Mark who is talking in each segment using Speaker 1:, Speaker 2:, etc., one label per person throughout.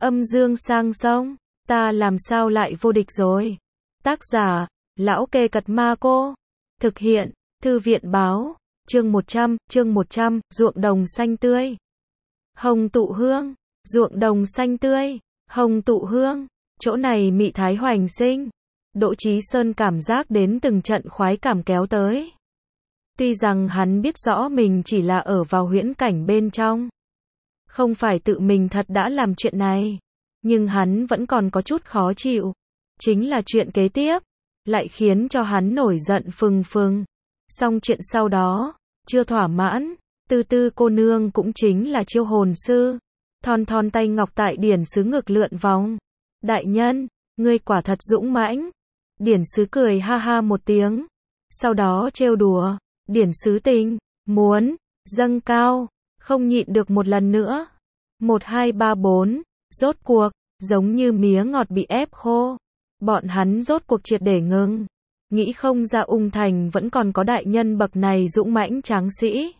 Speaker 1: Âm dương sang sông, ta làm sao lại vô địch rồi. Tác giả, Lão Kê Cật Ma Cô. Thực hiện, Thư viện báo, chương 100, ruộng đồng xanh tươi. Hồng tụ hương, ruộng đồng xanh tươi, hồng tụ hương, chỗ này mị thái hoành sinh. Đỗ Chí Sơn cảm giác đến từng trận khoái cảm kéo tới. Tuy rằng hắn biết rõ mình chỉ là ở vào huyễn cảnh bên trong, không phải tự mình thật đã làm chuyện này, nhưng hắn vẫn còn có chút khó chịu. Chính là chuyện kế tiếp, lại khiến cho hắn nổi giận phừng phừng. Xong chuyện sau đó, chưa thỏa mãn, Tư Tư cô nương cũng chính là chiêu hồn sư, thon thon tay ngọc tại điển sứ ngực lượn vòng. Đại nhân, ngươi quả thật dũng mãnh. Điển sứ cười ha ha một tiếng, sau đó trêu đùa, điển sứ tình, muốn, dâng cao, không nhịn được một lần nữa. 1, 2, 3, 4, rốt cuộc, giống như mía ngọt bị ép khô. Bọn hắn rốt cuộc triệt để ngừng. Nghĩ không ra Ung Thành vẫn còn có đại nhân bậc này dũng mãnh tráng sĩ.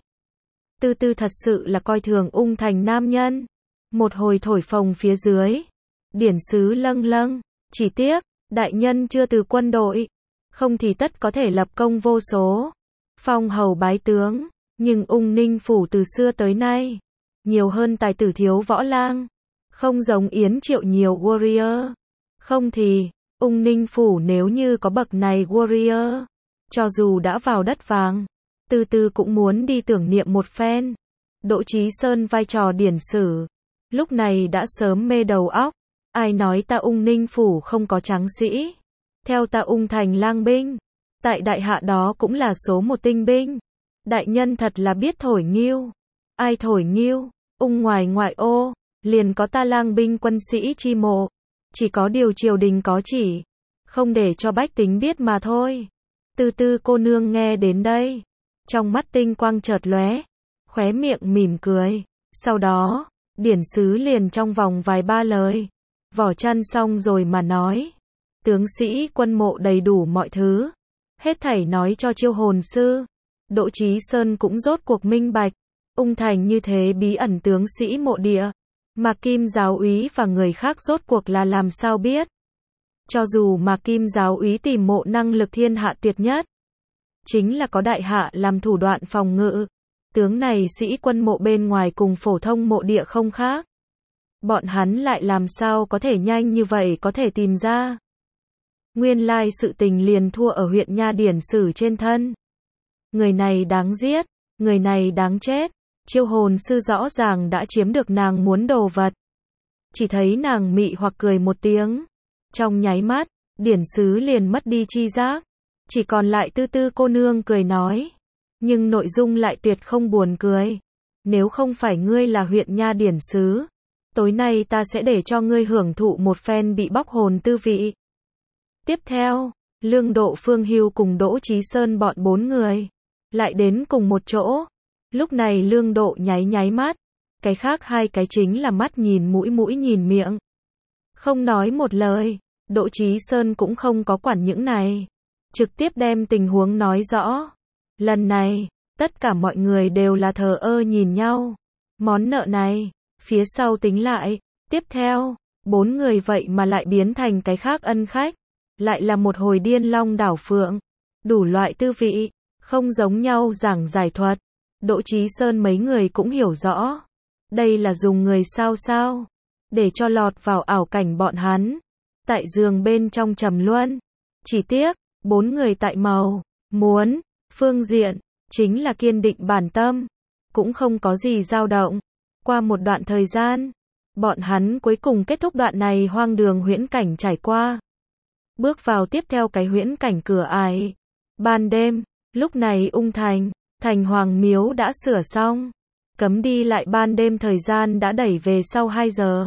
Speaker 1: Tư Tư thật sự là coi thường Ung Thành nam nhân. Một hồi thổi phồng phía dưới, điển sứ lâng lâng, chỉ tiếc, đại nhân chưa từ quân đội, không thì tất có thể lập công vô số, phong hầu bái tướng, nhưng Ung Ninh phủ từ xưa tới nay, nhiều hơn tài tử thiếu võ lang, không giống Yến Triệu nhiều warrior, không thì, Ung Ninh phủ nếu như có bậc này warrior, cho dù đã vào đất vàng, Tư Tư cũng muốn đi tưởng niệm một phen. Đỗ Chí Sơn vai trò điển sử, lúc này đã sớm mê đầu óc. Ai nói ta Ung Ninh phủ không có tráng sĩ? Theo ta Ung Thành lang binh, tại đại hạ đó cũng là số một tinh binh. Đại nhân thật là biết thổi nghiêu. Ai thổi nghiêu? Ung ngoài ngoại ô, liền có ta lang binh quân sĩ chi mộ. Chỉ có điều triều đình có chỉ, không để cho bách tính biết mà thôi. Tư Tư cô nương nghe đến đây, trong mắt tinh quang chợt lóe, khóe miệng mỉm cười. Sau đó, điển sứ liền trong vòng vài ba lời, vỏ chăn xong rồi mà nói. Tướng sĩ quân mộ đầy đủ mọi thứ, hết thảy nói cho chiêu hồn sư. Đỗ Chí Sơn cũng rốt cuộc minh bạch, Ung Thành như thế bí ẩn tướng sĩ mộ địa, mà Kim giáo úy và người khác rốt cuộc là làm sao biết. Cho dù mà Kim giáo úy tìm mộ năng lực thiên hạ tuyệt nhất, chính là có đại hạ làm thủ đoạn phòng ngự, tướng này sĩ quân mộ bên ngoài cùng phổ thông mộ địa không khác. Bọn hắn lại làm sao có thể nhanh như vậy có thể tìm ra. Nguyên lai sự tình liền thua ở huyện nha điển sử trên thân. Người này đáng giết, người này đáng chết. Chiêu hồn sư rõ ràng đã chiếm được nàng muốn đồ vật. Chỉ thấy nàng mị hoặc cười một tiếng. Trong nháy mắt, điển sứ liền mất đi chi giác. Chỉ còn lại Tư Tư cô nương cười nói. Nhưng nội dung lại tuyệt không buồn cười. Nếu không phải ngươi là huyện nha điển sứ, tối nay ta sẽ để cho ngươi hưởng thụ một phen bị bóc hồn tư vị. Tiếp theo, Lương Độ Phương Hưu cùng Đỗ Chí Sơn bọn 4 người lại đến cùng một chỗ. Lúc này Lương Độ nháy mắt, cái khác hai cái chính là mắt nhìn mũi nhìn miệng. Không nói một lời, Đỗ Chí Sơn cũng không có quản những này, trực tiếp đem tình huống nói rõ. Lần này, tất cả mọi người đều là thờ ơ nhìn nhau. Món nợ này, phía sau tính lại. Tiếp theo, 4 người vậy mà lại biến thành cái khác ân khách. Lại là một hồi điên long đảo phượng. Đủ loại tư vị, không giống nhau giảng giải thuật. Đỗ Chí Sơn mấy người cũng hiểu rõ. Đây là dùng người sao, để cho lọt vào ảo cảnh bọn hắn. Tại giường bên trong trầm luân. Chỉ tiếc, 4 người tại màu, muốn, phương diện, chính là kiên định bản tâm. Cũng không có gì dao động. Qua một đoạn thời gian, bọn hắn cuối cùng kết thúc đoạn này hoang đường huyễn cảnh trải qua. Bước vào tiếp theo cái huyễn cảnh cửa ải. Ban đêm, lúc này Ung Thành, thành Hoàng Miếu đã sửa xong. Cấm đi lại ban đêm thời gian đã đẩy về sau 2 giờ.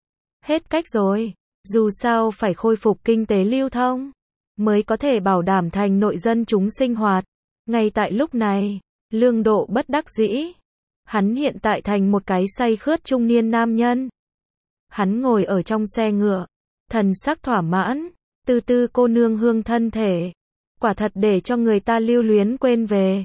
Speaker 1: Hết cách rồi, dù sao phải khôi phục kinh tế lưu thông, mới có thể bảo đảm thành nội dân chúng sinh hoạt. Ngay tại lúc này, Lương Độ bất đắc dĩ. Hắn hiện tại thành một cái say khướt trung niên nam nhân. Hắn ngồi ở trong xe ngựa, thần sắc thỏa mãn. Tư Tư cô nương hương thân thể, quả thật để cho người ta lưu luyến quên về.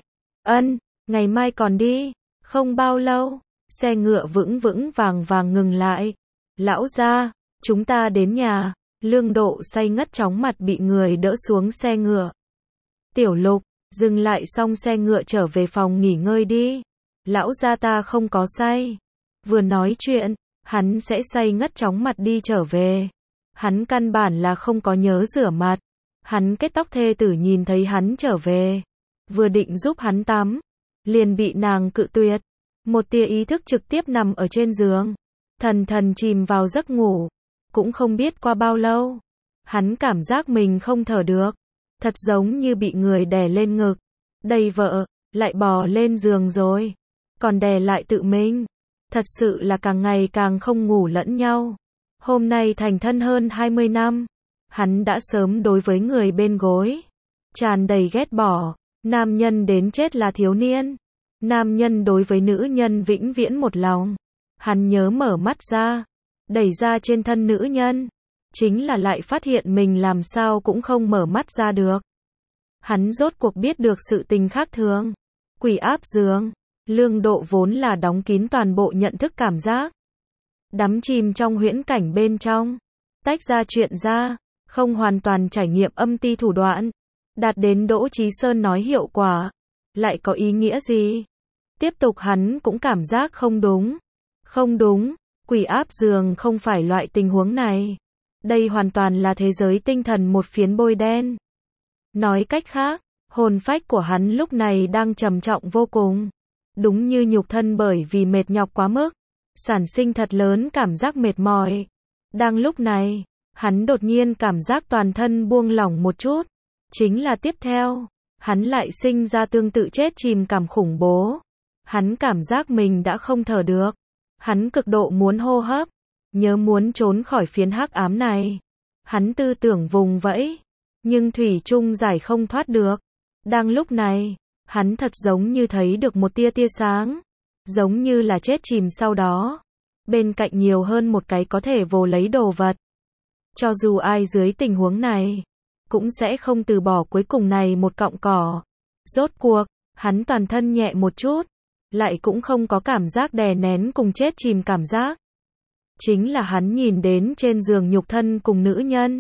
Speaker 1: Ngày mai còn đi. Không bao lâu, xe ngựa vững vàng ngừng lại. Lão gia, chúng ta đến nhà. Lương Độ say ngất chóng mặt bị người đỡ xuống xe ngựa. Tiểu Lục, dừng lại xong xe ngựa trở về phòng nghỉ ngơi đi. Lão gia ta không có say. Vừa nói chuyện, hắn sẽ say ngất chóng mặt đi trở về. Hắn căn bản là không có nhớ rửa mặt. Hắn kết tóc thê tử nhìn thấy hắn trở về. Vừa định giúp hắn tắm. Liền bị nàng cự tuyệt. Một tia ý thức trực tiếp nằm ở trên giường. Thần thần chìm vào giấc ngủ. Cũng không biết qua bao lâu. Hắn cảm giác mình không thở được. Thật giống như bị người đè lên ngực. Đầy vợ, lại bò lên giường rồi. Còn đè lại tự mình. Thật sự là càng ngày càng không ngủ lẫn nhau. Hôm nay thành thân hơn 20 năm. Hắn đã sớm đối với người bên gối tràn đầy ghét bỏ. Nam nhân đến chết là thiếu niên. Nam nhân đối với nữ nhân vĩnh viễn một lòng. Hắn nhớ mở mắt ra, đẩy ra trên thân nữ nhân. Chính là lại phát hiện mình làm sao cũng không mở mắt ra được. Hắn rốt cuộc biết được sự tình khác thường. Quỷ áp giường. Lương Độ vốn là đóng kín toàn bộ nhận thức cảm giác. Đắm chìm trong huyễn cảnh bên trong. Tách ra chuyện ra. Không hoàn toàn trải nghiệm âm ti thủ đoạn. Đạt đến Đỗ Chí Sơn nói hiệu quả. Lại có ý nghĩa gì? Tiếp tục hắn cũng cảm giác không đúng. Không đúng. Quỷ áp giường không phải loại tình huống này. Đây hoàn toàn là thế giới tinh thần một phiến bôi đen. Nói cách khác, hồn phách của hắn lúc này đang trầm trọng vô cùng. Đúng như nhục thân bởi vì mệt nhọc quá mức. Sản sinh thật lớn cảm giác mệt mỏi. Đang lúc này, hắn đột nhiên cảm giác toàn thân buông lỏng một chút. Chính là tiếp theo, hắn lại sinh ra tương tự chết chìm cảm khủng bố. Hắn cảm giác mình đã không thở được. Hắn cực độ muốn hô hấp, nhớ muốn trốn khỏi phiến hắc ám này. Hắn tư tưởng vùng vẫy, nhưng thủy chung giải không thoát được. Đang lúc này, hắn thật giống như thấy được một tia sáng, giống như là chết chìm sau đó. Bên cạnh nhiều hơn một cái có thể vồ lấy đồ vật. Cho dù ai dưới tình huống này, cũng sẽ không từ bỏ cuối cùng này một cọng cỏ. Rốt cuộc, hắn toàn thân nhẹ một chút, lại cũng không có cảm giác đè nén cùng chết chìm cảm giác. Chính là hắn nhìn đến trên giường nhục thân cùng nữ nhân.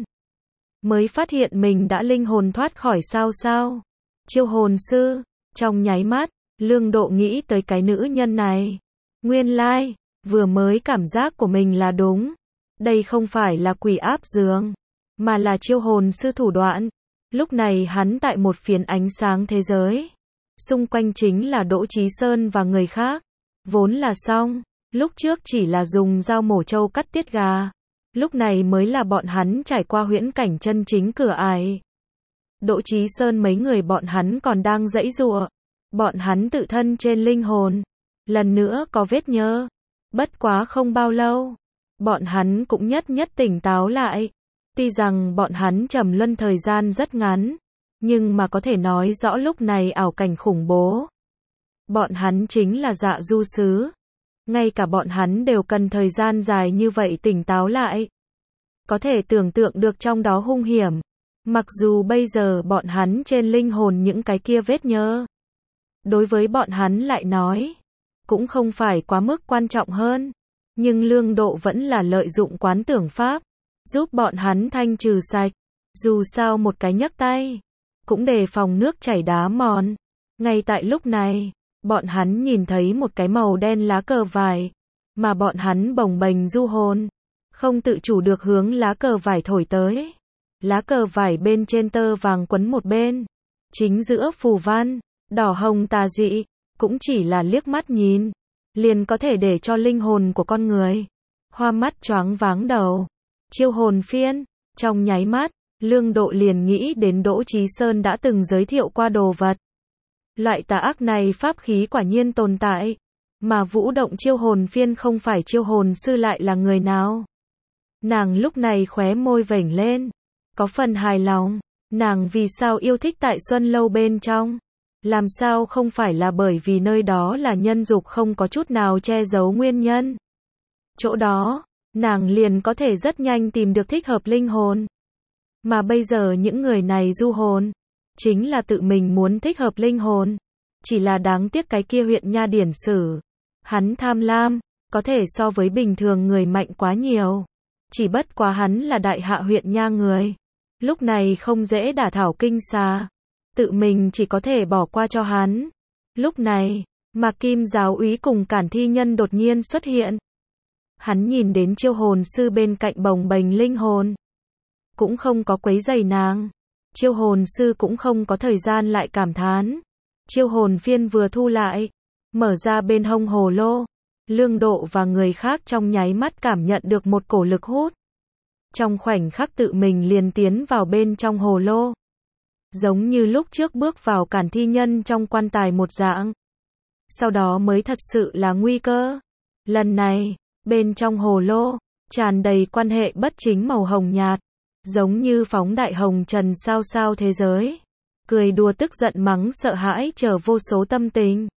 Speaker 1: Mới phát hiện mình đã linh hồn thoát khỏi sao. Chiêu hồn sư, trong nháy mắt, Lương Độ nghĩ tới cái nữ nhân này. Nguyên lai, vừa mới cảm giác của mình là đúng. Đây không phải là quỷ áp giường, mà là chiêu hồn sư thủ đoạn. Lúc này hắn tại một phiến ánh sáng thế giới. Xung quanh chính là Đỗ Chí Sơn và người khác. Vốn là xong, lúc trước chỉ là dùng dao mổ trâu cắt tiết gà. Lúc này mới là bọn hắn trải qua huyễn cảnh chân chính cửa ải. Đỗ Chí Sơn mấy người bọn hắn còn đang giãy giụa. Bọn hắn tự thân trên linh hồn. Lần nữa có vết nhơ. Bất quá không bao lâu. Bọn hắn cũng nhất tỉnh táo lại. Tuy rằng bọn hắn trầm luân thời gian rất ngắn. Nhưng mà có thể nói rõ lúc này ảo cảnh khủng bố. Bọn hắn chính là Dạ Du Sứ. Ngay cả bọn hắn đều cần thời gian dài như vậy tỉnh táo lại. Có thể tưởng tượng được trong đó hung hiểm. Mặc dù bây giờ bọn hắn trên linh hồn những cái kia vết nhơ. Đối với bọn hắn lại nói. Cũng không phải quá mức quan trọng hơn. Nhưng Lương Độ vẫn là lợi dụng quán tưởng pháp. Giúp bọn hắn thanh trừ sạch. Dù sao một cái nhấc tay. Cũng đề phòng nước chảy đá mòn. Ngay tại lúc này, bọn hắn nhìn thấy một cái màu đen lá cờ vải. Mà bọn hắn bồng bềnh du hồn. Không tự chủ được hướng lá cờ vải thổi tới. Lá cờ vải bên trên tơ vàng quấn một bên. Chính giữa phù văn, đỏ hồng tà dị. Cũng chỉ là liếc mắt nhìn. Liền có thể để cho linh hồn của con người hoa mắt choáng váng đầu. Chiêu hồn phiên. Trong nháy mắt, Lương Độ liền nghĩ đến Đỗ Chí Sơn đã từng giới thiệu qua đồ vật. Loại tà ác này pháp khí quả nhiên tồn tại. Mà vũ động chiêu hồn phiên không phải chiêu hồn sư lại là người nào? Nàng lúc này khóe môi vểnh lên. Có phần hài lòng. Nàng vì sao yêu thích tại Xuân Lâu bên trong? Làm sao không phải là bởi vì nơi đó là nhân dục không có chút nào che giấu nguyên nhân? Chỗ đó, nàng liền có thể rất nhanh tìm được thích hợp linh hồn. Mà bây giờ những người này du hồn, chính là tự mình muốn thích hợp linh hồn. Chỉ là đáng tiếc cái kia huyện nha điển sử. Hắn tham lam, có thể so với bình thường người mạnh quá nhiều. Chỉ bất quá hắn là đại hạ huyện nha người. Lúc này không dễ đả thảo kinh xà. Tự mình chỉ có thể bỏ qua cho hắn. Lúc này, Mạc Kim giáo úy cùng Cản Thi Nhân đột nhiên xuất hiện. Hắn nhìn đến chiêu hồn sư bên cạnh bồng bềnh linh hồn. Cũng không có quấy rầy nàng. Chiêu hồn sư cũng không có thời gian lại cảm thán. Chiêu hồn phiên vừa thu lại. Mở ra bên hông hồ lô. Lương Độ và người khác trong nháy mắt cảm nhận được một cổ lực hút. Trong khoảnh khắc tự mình liền tiến vào bên trong hồ lô. Giống như lúc trước bước vào Cản Thi Nhân trong quan tài một dạng. Sau đó mới thật sự là nguy cơ. Lần này, bên trong hồ lô, tràn đầy quan hệ bất chính màu hồng nhạt. Giống như phóng đại hồng trần sao sao thế giới. Cười đùa tức giận mắng sợ hãi chờ vô số tâm tình.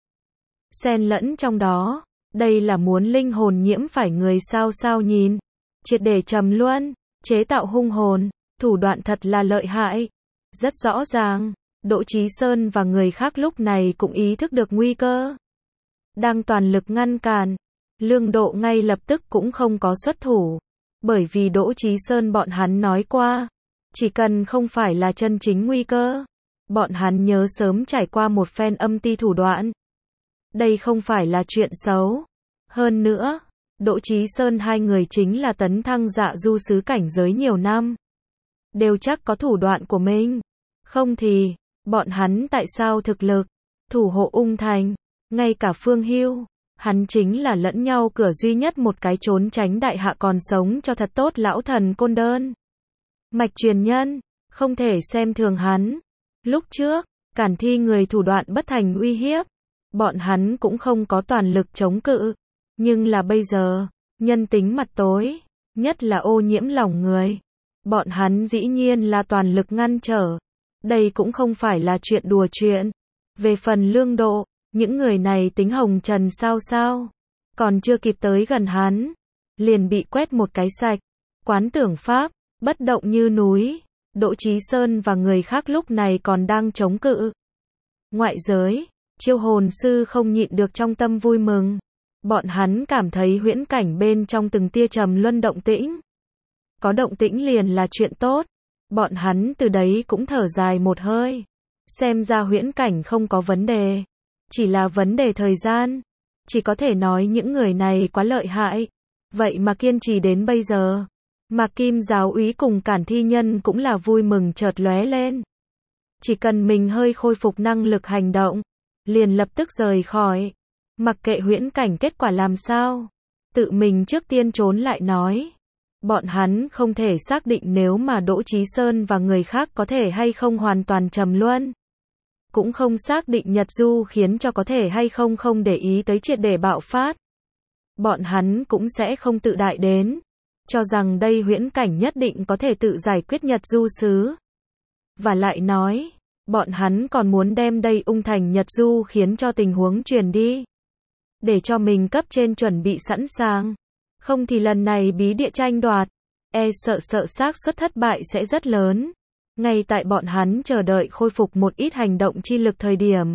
Speaker 1: Xen lẫn trong đó, đây là muốn linh hồn nhiễm phải người sao sao nhìn. Triệt để trầm luân, chế tạo hung hồn, thủ đoạn thật là lợi hại. Rất rõ ràng, Đỗ Chí Sơn và người khác lúc này cũng ý thức được nguy cơ. Đang toàn lực ngăn cản, Lương Độ ngay lập tức cũng không có xuất thủ. Bởi vì Đỗ Chí Sơn bọn hắn nói qua, chỉ cần không phải là chân chính nguy cơ, bọn hắn nhớ sớm trải qua một phen âm ti thủ đoạn. Đây không phải là chuyện xấu. Hơn nữa, Đỗ Chí Sơn hai người chính là tấn thăng dạ du sứ cảnh giới nhiều năm. Đều chắc có thủ đoạn của mình. Không thì, bọn hắn tại sao thực lực, thủ hộ Ung Thành, ngay cả Phương Hưu, hắn chính là lẫn nhau cửa duy nhất một cái trốn tránh đại hạ còn sống cho thật tốt lão thần Côn Đơn. Mạch truyền nhân, không thể xem thường hắn. Lúc trước, Cản Thi người thủ đoạn bất thành uy hiếp, bọn hắn cũng không có toàn lực chống cự. Nhưng là bây giờ, nhân tính mặt tối, nhất là ô nhiễm lòng người. Bọn hắn dĩ nhiên là toàn lực ngăn trở. Đây cũng không phải là chuyện đùa chuyện. Về phần Lương Độ, những người này tính hồng trần sao sao. Còn chưa kịp tới gần hắn, liền bị quét một cái sạch. Quán tưởng pháp, bất động như núi. Đỗ Chí Sơn và người khác lúc này còn đang chống cự. Ngoại giới, chiêu hồn sư không nhịn được trong tâm vui mừng. Bọn hắn cảm thấy huyễn cảnh bên trong từng tia trầm luân động tĩnh. Có động tĩnh liền là chuyện tốt. Bọn hắn từ đấy cũng thở dài một hơi. Xem ra huyễn cảnh không có vấn đề. Chỉ là vấn đề thời gian. Chỉ có thể nói những người này quá lợi hại. Vậy mà kiên trì đến bây giờ. Mạc Kim giáo úy cùng Cản Thi Nhân cũng là vui mừng chợt lóe lên. Chỉ cần mình hơi khôi phục năng lực hành động, liền lập tức rời khỏi. Mặc kệ huyễn cảnh kết quả làm sao, tự mình trước tiên trốn lại nói. Bọn hắn không thể xác định nếu mà Đỗ Chí Sơn và người khác có thể hay không hoàn toàn trầm luân. Cũng không xác định Nhật Du khiến cho có thể hay không không để ý tới triệt để bạo phát. Bọn hắn cũng sẽ không tự đại đến, cho rằng đây huyễn cảnh nhất định có thể tự giải quyết Nhật Du xứ. Và lại nói, bọn hắn còn muốn đem đây Ung Thành Nhật Du khiến cho tình huống truyền đi. Để cho mình cấp trên chuẩn bị sẵn sàng. Không thì lần này bí địa tranh đoạt, sợ xác suất thất bại sẽ rất lớn. Ngay tại bọn hắn chờ đợi khôi phục một ít hành động chi lực thời điểm.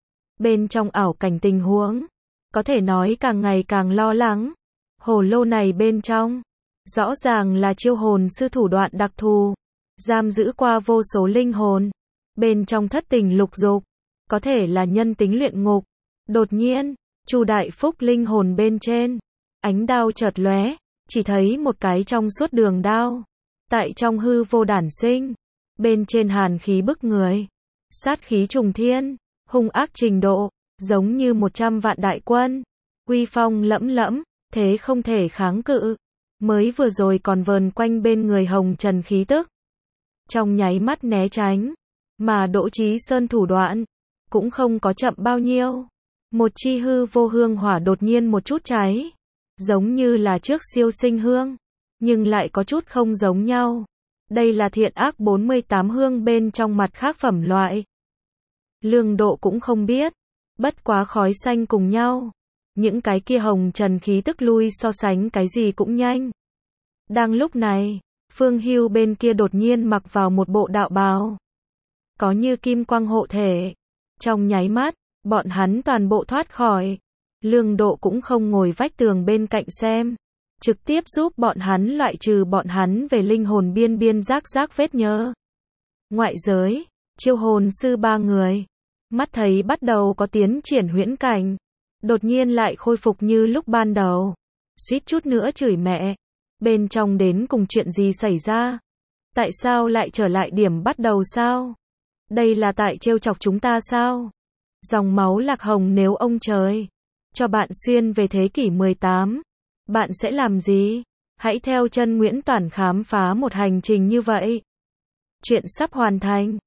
Speaker 1: Bên trong ảo cảnh tình huống, có thể nói càng ngày càng lo lắng. Hồ lô này bên trong, rõ ràng là chiêu hồn sư thủ đoạn đặc thù, giam giữ qua vô số linh hồn. Bên trong thất tình lục dục, có thể là nhân tính luyện ngục. Đột nhiên, Chu Đại Phúc linh hồn bên trên, ánh đao chợt lóe, chỉ thấy một cái trong suốt đường đao, tại trong hư vô đản sinh, bên trên hàn khí bức người, sát khí trùng thiên, hung ác trình độ, giống như 100 vạn đại quân, uy phong lẫm lẫm, thế không thể kháng cự. Mới vừa rồi còn vờn quanh bên người hồng trần khí tức, trong nháy mắt né tránh, mà Đỗ Chí Sơn thủ đoạn cũng không có chậm bao nhiêu. Một chi hư vô hương hỏa đột nhiên một chút cháy, giống như là trước siêu sinh hương, nhưng lại có chút không giống nhau. Đây là thiện ác 48 hương bên trong mặt khác phẩm loại. Lương Độ cũng không biết, bất quá khói xanh cùng nhau. Những cái kia hồng trần khí tức lui so sánh cái gì cũng nhanh. Đang lúc này, Phương Hưu bên kia đột nhiên mặc vào một bộ đạo bào, có như kim quang hộ thể. Trong nháy mắt, bọn hắn toàn bộ thoát khỏi. Lương Độ cũng không ngồi vách tường bên cạnh xem, trực tiếp giúp bọn hắn loại trừ bọn hắn về linh hồn biên biên giác giác vết nhơ. Ngoại giới, chiêu hồn sư 3 người, mắt thấy bắt đầu có tiến triển huyễn cảnh, đột nhiên lại khôi phục như lúc ban đầu, suýt chút nữa chửi mẹ. Bên trong đến cùng chuyện gì xảy ra? Tại sao lại trở lại điểm bắt đầu sao? Đây là tại trêu chọc chúng ta sao? Dòng máu Lạc Hồng, nếu ông trời cho bạn xuyên về thế kỷ 18, bạn sẽ làm gì? Hãy theo chân Nguyễn Toản khám phá một hành trình như vậy. Chuyện sắp hoàn thành.